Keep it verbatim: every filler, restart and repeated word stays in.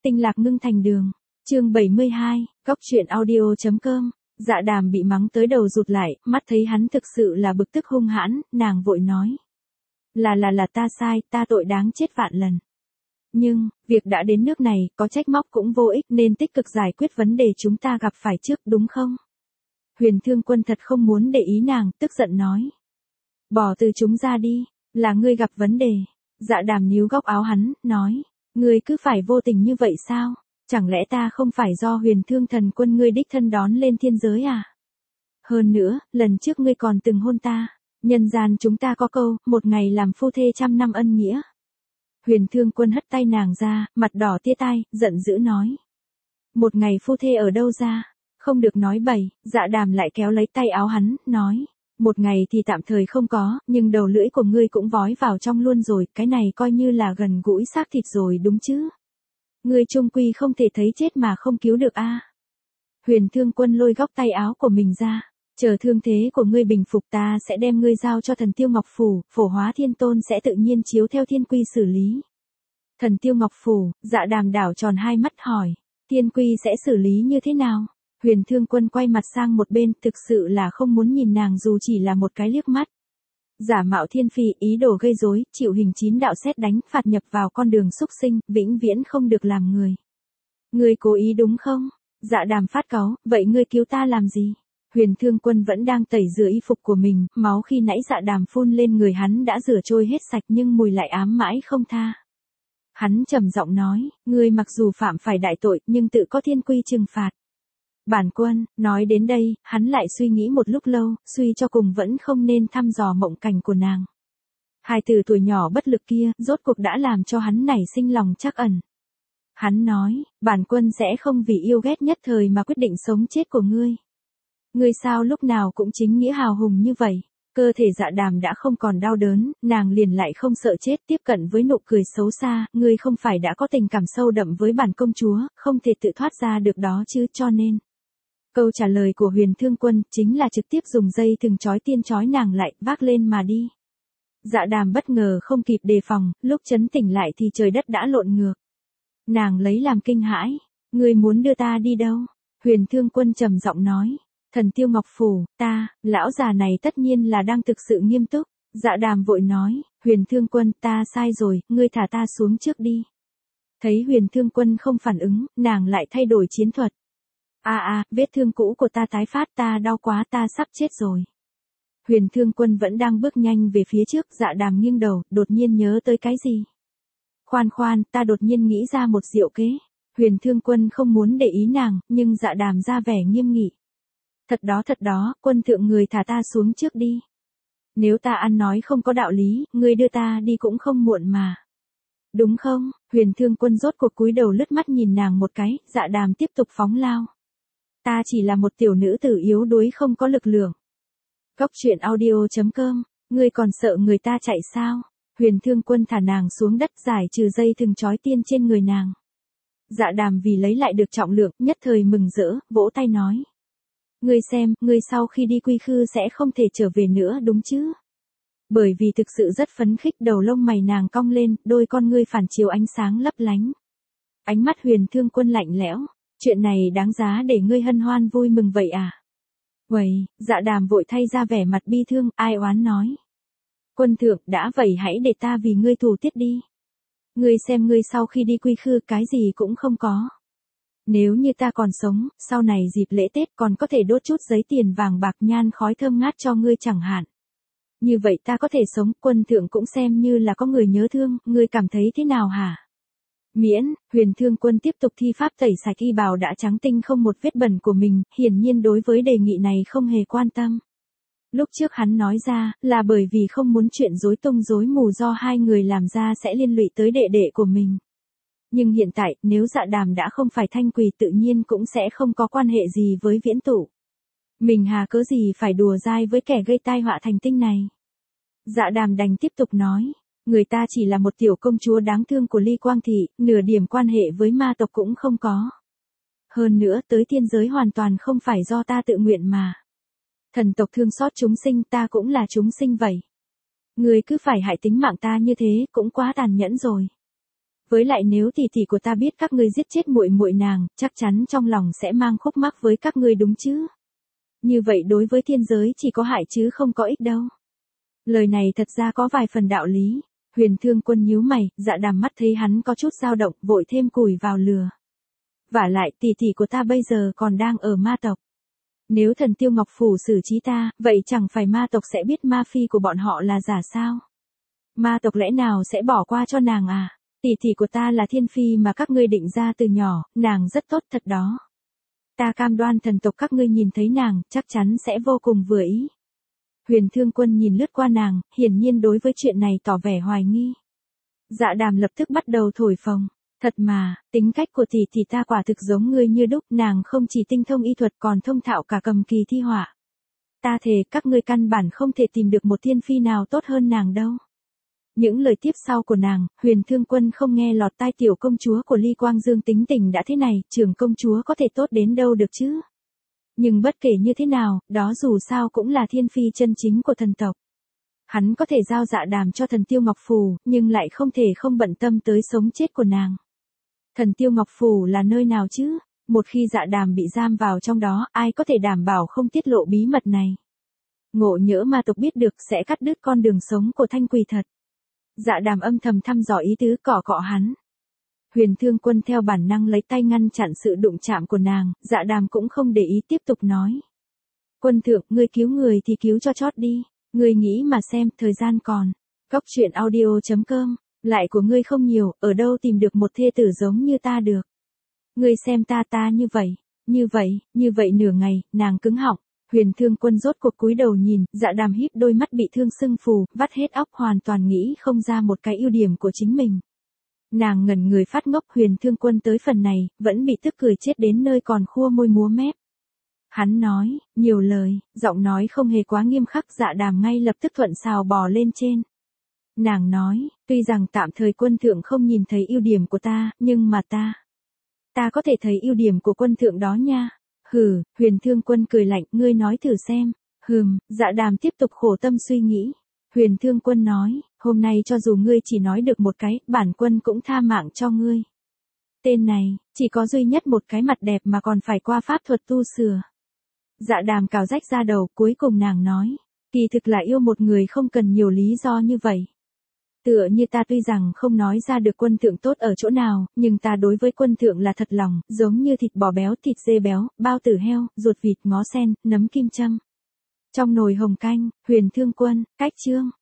tinh lạc ngưng thành đường. Chương bảy mươi hai, góc truyện audio chấm com. Dạ Đàm bị mắng tới đầu rụt lại, mắt thấy hắn thực sự là bực tức hung hãn, nàng vội nói. Là là là ta sai, ta tội đáng chết vạn lần. Nhưng, việc đã đến nước này, có trách móc cũng vô ích nên tích cực giải quyết vấn đề chúng ta gặp phải trước, đúng không? Huyền Thương Quân thật không muốn để ý nàng, tức giận nói. Bỏ từ chúng ra đi, là ngươi gặp vấn đề. Dạ Đàm níu góc áo hắn, nói. Ngươi cứ phải vô tình như vậy sao? Chẳng lẽ ta không phải do Huyền Thương Thần Quân ngươi đích thân đón lên thiên giới à? Hơn nữa, lần trước ngươi còn từng hôn ta. Nhân gian chúng ta có câu, một ngày làm phu thê trăm năm ân nghĩa. Huyền Thương Quân hất tay nàng ra, mặt đỏ tia tai, giận dữ nói. Một ngày phu thê ở đâu ra? Không được nói bậy. Dạ Đàm lại kéo lấy tay áo hắn, nói. Một ngày thì tạm thời không có, nhưng đầu lưỡi của ngươi cũng vói vào trong luôn rồi, cái này coi như là gần gũi xác thịt rồi đúng chứ? Ngươi chung quy không thể thấy chết mà không cứu được a. Huyền Thương Quân lôi góc tay áo của mình ra, chờ thương thế của ngươi bình phục ta sẽ đem ngươi giao cho Thần Tiêu Ngọc Phủ, Phổ Hóa Thiên Tôn sẽ tự nhiên chiếu theo thiên quy xử lý. Thần Tiêu Ngọc Phủ, Dạ Đàm đảo tròn hai mắt hỏi, thiên quy sẽ xử lý như thế nào? Huyền Thương Quân quay mặt sang một bên, thực sự là không muốn nhìn nàng dù chỉ là một cái liếc mắt. Giả mạo thiên phi, ý đồ gây rối, chịu hình chín đạo sét đánh, phạt nhập vào con đường súc sinh, vĩnh viễn không được làm người. Ngươi cố ý đúng không? Dạ Đàm phát cáu, vậy ngươi cứu ta làm gì? Huyền Thương Quân vẫn đang tẩy rửa y phục của mình, máu khi nãy Dạ Đàm phun lên người hắn đã rửa trôi hết sạch nhưng mùi lại ám mãi không tha. Hắn trầm giọng nói, ngươi mặc dù phạm phải đại tội nhưng tự có thiên quy trừng phạt. Bản Quân, nói đến đây, hắn lại suy nghĩ một lúc lâu, suy cho cùng vẫn không nên thăm dò mộng cảnh của nàng. Hai từ tuổi nhỏ bất lực kia, rốt cuộc đã làm cho hắn nảy sinh lòng trắc ẩn. Hắn nói, Bản Quân sẽ không vì yêu ghét nhất thời mà quyết định sống chết của ngươi. Ngươi sao lúc nào cũng chính nghĩa hào hùng như vậy? Cơ thể Dạ Đàm đã không còn đau đớn, nàng liền lại không sợ chết, tiếp cận với nụ cười xấu xa, ngươi không phải đã có tình cảm sâu đậm với bản công chúa, không thể tự thoát ra được đó chứ, cho nên. Câu trả lời của Huyền Thương Quân chính là trực tiếp dùng dây thừng trói tiên trói nàng lại, vác lên mà đi. Dạ Đàm bất ngờ không kịp đề phòng, lúc chấn tỉnh lại thì trời đất đã lộn ngược. Nàng lấy làm kinh hãi, ngươi muốn đưa ta đi đâu? Huyền Thương Quân trầm giọng nói, Thần Tiêu Ngọc Phủ, ta, lão già này tất nhiên là đang thực sự nghiêm túc. Dạ Đàm vội nói, Huyền Thương Quân, ta sai rồi, ngươi thả ta xuống trước đi. Thấy Huyền Thương Quân không phản ứng, nàng lại thay đổi chiến thuật. À à, vết thương cũ của ta tái phát, ta đau quá, ta sắp chết rồi. Huyền Thương Quân vẫn đang bước nhanh về phía trước, Dạ Đàm nghiêng đầu, đột nhiên nhớ tới cái gì. Khoan khoan, ta đột nhiên nghĩ ra một diệu kế. Huyền Thương Quân không muốn để ý nàng, nhưng Dạ Đàm ra vẻ nghiêm nghị. Thật đó thật đó, Quân thượng người thả ta xuống trước đi. Nếu ta ăn nói không có đạo lý, ngươi đưa ta đi cũng không muộn mà. Đúng không? Huyền Thương Quân rốt cuộc cúi đầu lướt mắt nhìn nàng một cái, Dạ Đàm tiếp tục phóng lao. Ta chỉ là một tiểu nữ tử yếu đuối không có lực lượng. Góc truyện audio chấm com, ngươi còn sợ người ta chạy sao? Huyền Thương Quân thả nàng xuống đất, giải trừ dây thừng trói tiên trên người nàng. Dạ Đàm vì lấy lại được trọng lượng, nhất thời mừng rỡ, vỗ tay nói. Ngươi xem, ngươi sau khi đi quy khư sẽ không thể trở về nữa đúng chứ? Bởi vì thực sự rất phấn khích, đầu lông mày nàng cong lên, đôi con ngươi phản chiếu ánh sáng lấp lánh. Ánh mắt Huyền Thương Quân lạnh lẽo. Chuyện này đáng giá để ngươi hân hoan vui mừng vậy à? Vậy, Dạ Đàm vội thay ra vẻ mặt bi thương, ai oán nói. Quân thượng, đã vậy hãy để ta vì ngươi thủ tiết đi. Ngươi xem ngươi sau khi đi quy khư cái gì cũng không có. Nếu như ta còn sống, sau này dịp lễ Tết còn có thể đốt chút giấy tiền vàng bạc nhan khói thơm ngát cho ngươi chẳng hạn. Như vậy ta có thể sống, quân thượng cũng xem như là có người nhớ thương, ngươi cảm thấy thế nào hả? Miễn, Huyền Thương Quân tiếp tục thi pháp tẩy sạch y bào đã trắng tinh không một vết bẩn của mình, hiển nhiên đối với đề nghị này không hề quan tâm. Lúc trước hắn nói ra, là bởi vì không muốn chuyện rối tung rối mù do hai người làm ra sẽ liên lụy tới đệ đệ của mình. Nhưng hiện tại, nếu Dạ Đàm đã không phải thanh quỳ tự nhiên cũng sẽ không có quan hệ gì với Viễn Tụ. Mình hà cớ gì phải đùa dai với kẻ gây tai họa thành tinh này. Dạ Đàm đành tiếp tục nói. Người ta chỉ là một tiểu công chúa đáng thương của Ly Quang Thị, nửa điểm quan hệ với ma tộc cũng không có. Hơn nữa, tới thiên giới hoàn toàn không phải do ta tự nguyện mà. Thần tộc thương xót chúng sinh, ta cũng là chúng sinh vậy. Người cứ phải hại tính mạng ta như thế, cũng quá tàn nhẫn rồi. Với lại nếu tỷ tỷ của ta biết các ngươi giết chết muội muội nàng, chắc chắn trong lòng sẽ mang khúc mắc với các ngươi đúng chứ? Như vậy đối với thiên giới chỉ có hại chứ không có ích đâu. Lời này thật ra có vài phần đạo lý. Huyền Thương Quân nhíu mày, Dạ Đàm mắt thấy hắn có chút dao động, vội thêm củi vào lửa. Vả lại tỷ tỷ của ta bây giờ còn đang ở ma tộc. Nếu thần Tiêu Ngọc Phủ xử trí ta, vậy chẳng phải ma tộc sẽ biết ma phi của bọn họ là giả sao? Ma tộc lẽ nào sẽ bỏ qua cho nàng à? Tỷ tỷ của ta là thiên phi mà các ngươi định ra từ nhỏ, nàng rất tốt thật đó. Ta cam đoan thần tộc các ngươi nhìn thấy nàng, chắc chắn sẽ vô cùng vừa ý. Huyền Thương Quân nhìn lướt qua nàng, hiển nhiên đối với chuyện này tỏ vẻ hoài nghi. Dạ Đàm lập tức bắt đầu thổi phồng. Thật mà, tính cách của tỷ tỷ ta quả thực giống ngươi như đúc, nàng không chỉ tinh thông y thuật còn thông thạo cả cầm kỳ thi họa. Ta thề các ngươi căn bản không thể tìm được một thiên phi nào tốt hơn nàng đâu. Những lời tiếp sau của nàng, Huyền Thương Quân không nghe lọt tai. Tiểu công chúa của Ly Quang Dương tính tình đã thế này, trưởng công chúa có thể tốt đến đâu được chứ? Nhưng bất kể như thế nào, đó dù sao cũng là thiên phi chân chính của thần tộc. Hắn có thể giao Dạ Đàm cho thần Tiêu Ngọc Phù, nhưng lại không thể không bận tâm tới sống chết của nàng. Thần Tiêu Ngọc Phù là nơi nào chứ? Một khi Dạ Đàm bị giam vào trong đó, ai có thể đảm bảo không tiết lộ bí mật này? Ngộ nhỡ ma tộc biết được sẽ cắt đứt con đường sống của Thanh Quỳ thật. Dạ Đàm âm thầm thăm dò ý tứ cỏ cọ hắn. Huyền Thương Quân theo bản năng lấy tay ngăn chặn sự đụng chạm của nàng, Dạ Đàm cũng không để ý tiếp tục nói. Quân thượng, ngươi cứu người thì cứu cho chót đi, ngươi nghĩ mà xem, thời gian còn. Cóc truyện audio chấm com, lại của ngươi không nhiều, ở đâu tìm được một thê tử giống như ta được. Ngươi xem ta ta như vậy, như vậy, như vậy nửa ngày, nàng cứng họng. Huyền Thương Quân rốt cuộc cúi đầu nhìn, Dạ Đàm híp đôi mắt bị thương sưng phù, vắt hết óc hoàn toàn nghĩ không ra một cái ưu điểm của chính mình. Nàng ngẩn người phát ngốc. Huyền Thương Quân tới phần này, vẫn bị tức cười chết đến nơi còn khua môi múa mép. Hắn nói, nhiều lời, giọng nói không hề quá nghiêm khắc. Dạ Đàm ngay lập tức thuận sào bò lên trên. Nàng nói, tuy rằng tạm thời quân thượng không nhìn thấy ưu điểm của ta, nhưng mà ta, ta có thể thấy ưu điểm của quân thượng đó nha. Hừ, Huyền Thương Quân cười lạnh, ngươi nói thử xem. Hừm, Dạ Đàm tiếp tục khổ tâm suy nghĩ. Huyền Thương Quân nói, hôm nay cho dù ngươi chỉ nói được một cái, bản quân cũng tha mạng cho ngươi. Tên này, chỉ có duy nhất một cái mặt đẹp mà còn phải qua pháp thuật tu sửa. Dạ Đàm cào rách ra đầu, cuối cùng nàng nói, kỳ thực là yêu một người không cần nhiều lý do như vậy. Tựa như ta tuy rằng không nói ra được quân thượng tốt ở chỗ nào, nhưng ta đối với quân thượng là thật lòng, giống như thịt bò béo, thịt dê béo, bao tử heo, ruột vịt, ngó sen, nấm kim châm. Trong nồi hồng canh, Huyền Thương Quân, cách chương.